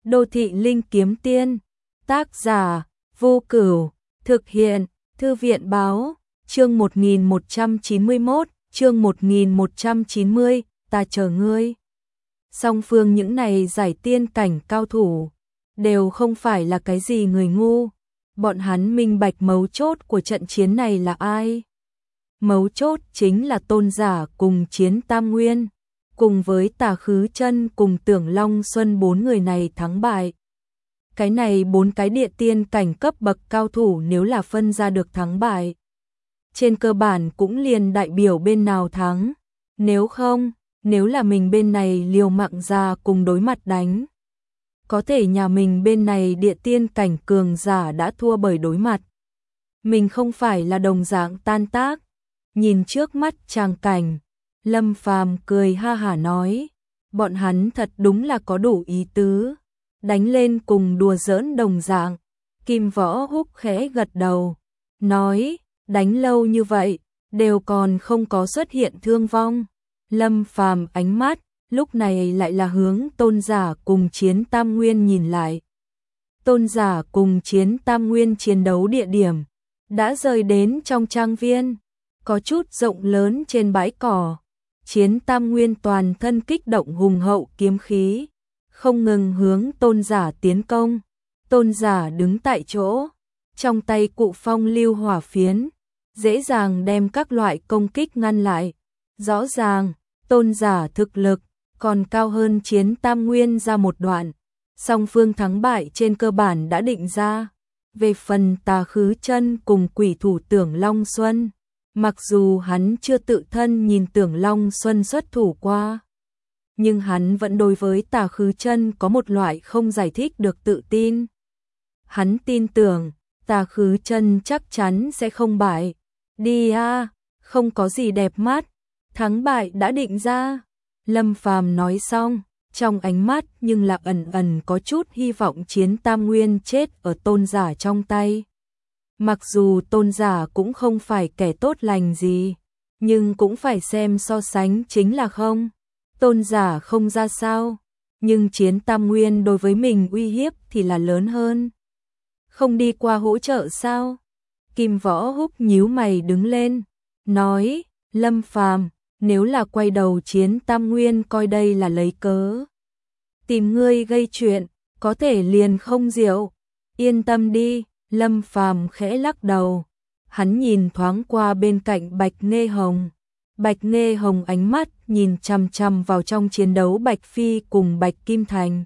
Đô thị linh kiếm tiên. Tác giả Vô Cửu. Thực hiện Thư viện báo. Chương 1191, chương 1190, ta chờ ngươi. Song phương những này giải tiên cảnh cao thủ đều không phải là cái gì người ngu. Bọn hắn minh bạch mấu chốt của trận chiến này là ai. Mấu chốt chính là Tôn Giả cùng Chiến Tam Nguyên, cùng với Tà Khứ Chân cùng Tưởng Long Xuân, bốn người này thắng bại. Cái này bốn cái địa tiên cảnh cấp bậc cao thủ nếu là phân ra được thắng bại, trên cơ bản cũng liền đại biểu bên nào thắng. Nếu không, nếu là mình bên này liều mạng ra cùng đối mặt đánh, có thể nhà mình bên này địa tiên cảnh cường giả đã thua bởi đối mặt. Mình không phải là đồng dạng tan tác. Nhìn trước mắt tràng cảnh, Lâm Phàm cười ha hả nói, bọn hắn thật đúng là có đủ ý tứ, đánh lên cùng đùa giỡn đồng dạng. Kim Võ Húc khẽ gật đầu, nói, đánh lâu như vậy, đều còn không có xuất hiện thương vong. Lâm Phàm ánh mắt lúc này lại là hướng Tôn Giả cùng Chiến Tam Nguyên nhìn lại. Tôn Giả cùng Chiến Tam Nguyên chiến đấu địa điểm đã rời đến trong trang viên, có chút rộng lớn trên bãi cỏ. Chiến Tam Nguyên toàn thân kích động hùng hậu kiếm khí, không ngừng hướng Tôn Giả tiến công. Tôn Giả đứng tại chỗ, trong tay cụ phong lưu hỏa phiến, dễ dàng đem các loại công kích ngăn lại. Rõ ràng, Tôn Giả thực lực còn cao hơn Chiến Tam Nguyên ra một đoạn. Song phương thắng bại trên cơ bản đã định ra. Về phần Tà Khứ Chân cùng quỷ thủ Tưởng Long Xuân, mặc dù hắn chưa tự thân nhìn Tưởng Long Xuân xuất thủ qua, nhưng hắn vẫn đối với Tà Khứ Chân có một loại không giải thích được tự tin. Hắn tin tưởng Tà Khứ Chân chắc chắn sẽ không bại. Đi a, không có gì đẹp mắt, thắng bại đã định ra. Lâm Phàm nói xong, trong ánh mắt nhưng là ẩn ẩn có chút hy vọng Chiến Tam Nguyên chết ở Tôn Giả trong tay. Mặc dù Tôn Giả cũng không phải kẻ tốt lành gì, nhưng cũng phải xem so sánh chính là không. Tôn Giả không ra sao, nhưng Chiến Tam Nguyên đối với mình uy hiếp thì là lớn hơn. Không đi qua hỗ trợ sao? Kim Võ Húc nhíu mày đứng lên, nói, Lâm Phàm, nếu là quay đầu Chiến Tam Nguyên coi đây là lấy cớ tìm ngươi gây chuyện, có thể liền không diệu. Yên tâm đi. Lâm Phàm khẽ lắc đầu, hắn nhìn thoáng qua bên cạnh Bạch Nghê Hồng. Bạch Nghê Hồng ánh mắt nhìn chằm chằm vào trong chiến đấu Bạch Phi cùng Bạch Kim Thành.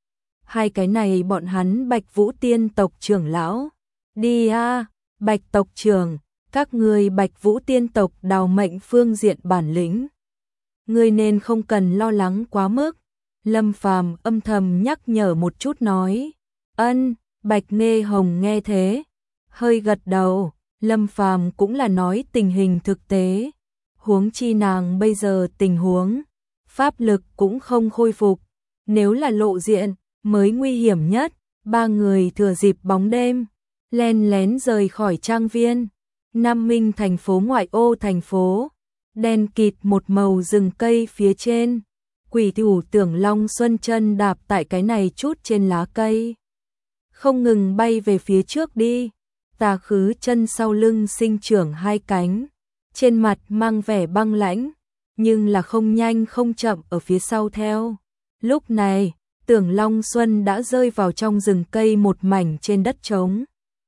Hai cái này bọn hắn Bạch Vũ Tiên tộc trưởng lão. Đi a, Bạch tộc trưởng, các ngươi Bạch Vũ Tiên tộc đào mệnh phương diện bản lĩnh, ngươi nên không cần lo lắng quá mức. Lâm Phàm âm thầm nhắc nhở một chút nói. Ân. Bạch Nghê Hồng nghe thế, hơi gật đầu. Lâm Phàm cũng là nói tình hình thực tế, huống chi nàng bây giờ tình huống pháp lực cũng không khôi phục, nếu là lộ diện mới nguy hiểm nhất. Ba người thừa dịp bóng đêm len lén rời khỏi trang viên. Nam Minh thành phố ngoại ô thành phố, đen kịt một màu rừng cây phía trên. Quỷ thủ Tưởng Long Xuân chân đạp tại cái này chút trên lá cây, không ngừng bay về phía trước đi. Tà Khứ Chân sau lưng sinh trưởng hai cánh, trên mặt mang vẻ băng lãnh, nhưng là không nhanh không chậm ở phía sau theo. Lúc này, Tưởng Long Xuân đã rơi vào trong rừng cây một mảnh trên đất trống,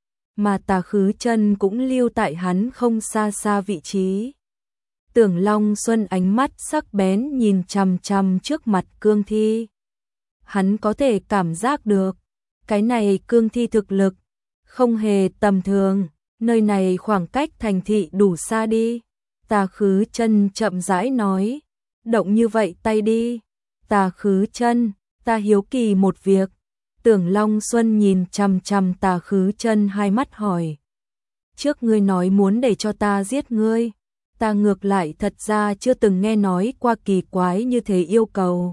mà Tà Khứ Chân cũng lưu tại hắn không xa xa vị trí. Tưởng Long Xuân ánh mắt sắc bén nhìn chằm chằm trước mặt cương thi. Hắn có thể cảm giác được, cái này cương thi thực lực không hề tầm thường, nơi này khoảng cách thành thị đủ xa đi. Tà Khứ Chân chậm rãi nói, động như vậy tay đi. Tà Khứ Chân, ta hiếu kỳ một việc. Tưởng Long Xuân nhìn chằm chằm Tà Khứ Chân hai mắt hỏi, trước ngươi nói muốn để cho ta giết ngươi, ta ngược lại thật ra chưa từng nghe nói qua kỳ quái như thế yêu cầu.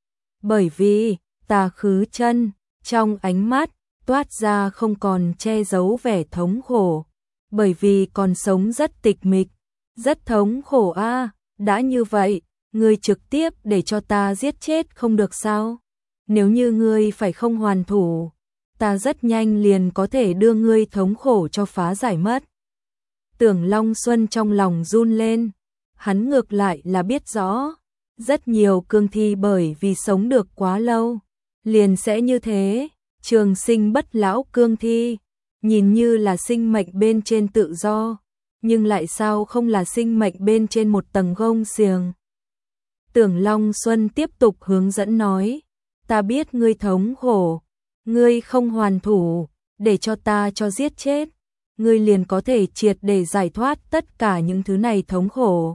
Bởi vì, Tà Khứ Chân trong ánh mắt toát ra không còn che giấu vẻ thống khổ, bởi vì còn sống rất tịch mịch, rất thống khổ a. Đã như vậy, ngươi trực tiếp để cho ta giết chết không được sao? nếu như ngươi phải không hoàn thủ, ta rất nhanh liền có thể đưa ngươi thống khổ cho phá giải mất. Tưởng Long Xuân trong lòng run lên, hắn ngược lại là biết rõ, rất nhiều cương thi bởi vì sống được quá lâu, liền sẽ như thế, trường sinh bất lão cương thi, nhìn như là sinh mệnh bên trên tự do, nhưng lại sao không là sinh mệnh bên trên một tầng gông xiềng. Tưởng Long Xuân tiếp tục hướng dẫn nói, ta biết ngươi thống khổ, ngươi không hoàn thủ, để cho ta cho giết chết, ngươi liền có thể triệt để giải thoát tất cả những thứ này thống khổ.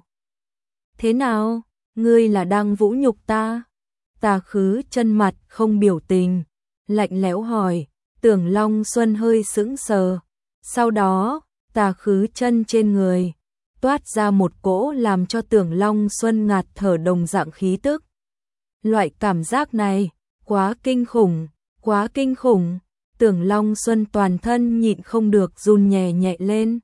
Thế nào, ngươi là đang vũ nhục ta? Tà Khứ Chân mặt không biểu tình, lạnh lẽo hỏi. Tưởng Long Xuân hơi sững sờ, sau đó, Tà Khứ Chân trên người toát ra một cỗ làm cho Tưởng Long Xuân ngạt thở đồng dạng khí tức. Loại cảm giác này, quá kinh khủng, quá kinh khủng. Tưởng Long Xuân toàn thân nhịn không được run nhẹ nhẹ lên.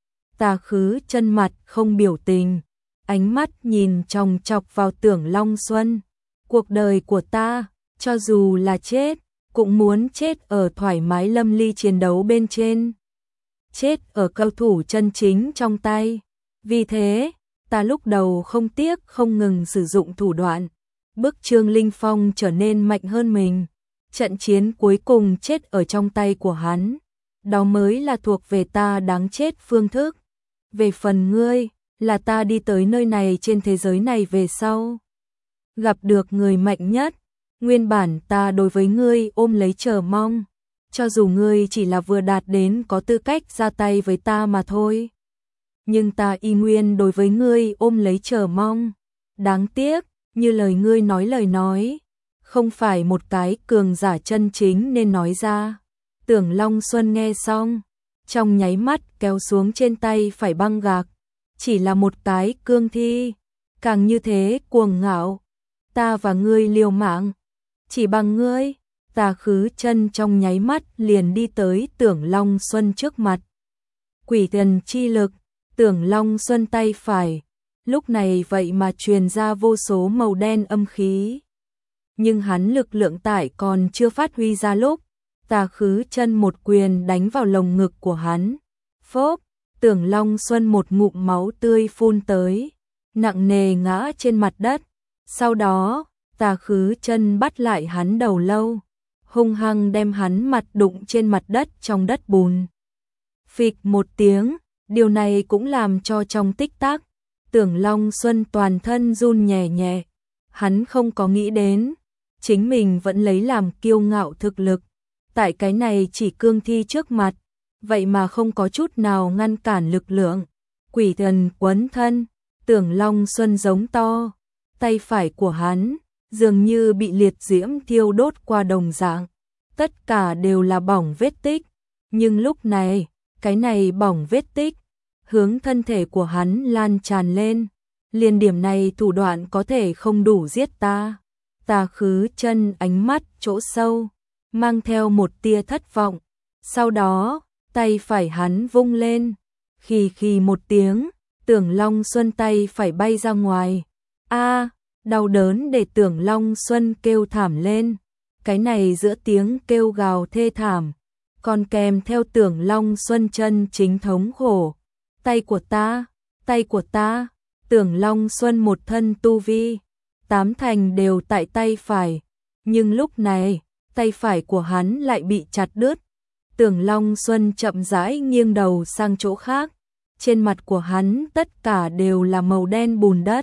Tà Khứ Chân mặt không biểu tình, ánh mắt nhìn chòng chọc vào Tưởng Long Xuân. Cuộc đời của ta, cho dù là chết, cũng muốn chết ở thoải mái lâm ly chiến đấu bên trên. Chết ở cao thủ chân chính trong tay. Vì thế, ta lúc đầu không tiếc không ngừng sử dụng thủ đoạn, bức Trương Linh Phong trở nên mạnh hơn mình. Trận chiến cuối cùng chết ở trong tay của hắn, đó mới là thuộc về ta đáng chết phương thức. Về phần ngươi, là ta đi tới nơi này trên thế giới này về sau, gặp được người mạnh nhất, nguyên bản ta đối với ngươi ôm lấy chờ mong, cho dù ngươi chỉ là vừa đạt đến có tư cách ra tay với ta mà thôi. Nhưng ta y nguyên đối với ngươi ôm lấy chờ mong. Đáng tiếc, như lời ngươi nói lời nói, không phải một cái cường giả chân chính nên nói ra. Tưởng Long Xuân nghe xong, trong nháy mắt kéo xuống trên tay phải băng gạc. Chỉ là một cái cương thi, càng như thế cuồng ngạo. Ta và ngươi liều mạng, chỉ bằng ngươi. Tà Khứ Chân trong nháy mắt liền đi tới Tưởng Long Xuân trước mặt. Quỷ thần chi lực, Tưởng Long Xuân tay phải, lúc này vậy mà truyền ra vô số màu đen âm khí. Nhưng hắn lực lượng tại còn chưa phát huy ra lúc, Tà Khứ Chân một quyền đánh vào lồng ngực của hắn. Phốp, Tưởng Long Xuân một ngụm máu tươi phun tới, nặng nề ngã trên mặt đất. Sau đó, Tà Khứ Chân bắt lại hắn đầu lâu, hung hăng đem hắn mặt đụng trên mặt đất trong đất bùn. Phịch một tiếng, điều này cũng làm cho trong tích tắc, Tưởng Long Xuân toàn thân run nhẹ nhẹ. Hắn không có nghĩ đến, chính mình vẫn lấy làm kiêu ngạo thực lực, tại cái này chỉ cương thi trước mặt, vậy mà không có chút nào ngăn cản lực lượng. Quỷ thần quấn thân, Tưởng Long Xuân giống to, tay phải của hắn dường như bị liệt diễm thiêu đốt qua đồng dạng, tất cả đều là bỏng vết tích, nhưng lúc này, cái này bỏng vết tích hướng thân thể của hắn lan tràn lên, liền điểm này thủ đoạn có thể không đủ giết ta. Tà Khứ Chân ánh mắt chỗ sâu, mang theo một tia thất vọng, sau đó, tay phải hắn vung lên, khì khì một tiếng, Tưởng Long Xuân tay phải bay ra ngoài. A, đau đớn để Tưởng Long Xuân kêu thảm lên, cái này giữa tiếng kêu gào thê thảm, còn kèm theo Tưởng Long Xuân chân chính thống khổ. Tay của ta, tay của ta. Tưởng Long Xuân một thân tu vi, 8 thành đều tại tay phải, nhưng lúc này, tay phải của hắn lại bị chặt đứt. Tưởng Long Xuân chậm rãi nghiêng đầu sang chỗ khác, trên mặt của hắn tất cả đều là màu đen bùn đất.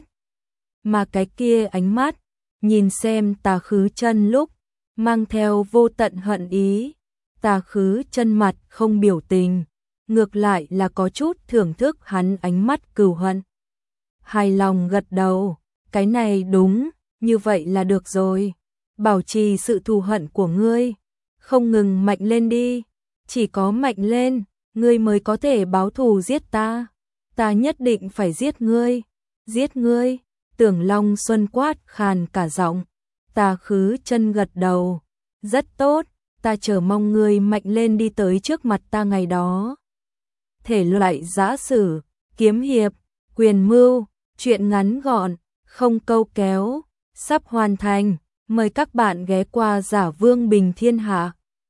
Mà cái kia ánh mắt, nhìn xem Tà Khứ Chân lúc, mang theo vô tận hận ý. Tà Khứ Chân mặt không biểu tình, ngược lại là có chút thưởng thức hắn ánh mắt cừu hận. Hài lòng gật đầu, cái này đúng, như vậy là được rồi. Bảo trì sự thù hận của ngươi, không ngừng mạnh lên đi, chỉ có mạnh lên, ngươi mới có thể báo thù giết ta. Ta nhất định phải giết ngươi, giết ngươi. Tưởng Long Xuân quát khàn cả giọng. Tà Khứ Chân gật đầu, rất tốt, ta chờ mong ngươi mạnh lên đi tới trước mặt ta ngày đó. Thể loại giã sử, kiếm hiệp, quyền mưu, truyện ngắn gọn, không câu kéo, sắp hoàn thành. Mời các bạn ghé qua Giả Vương Bình Thiên Hạ.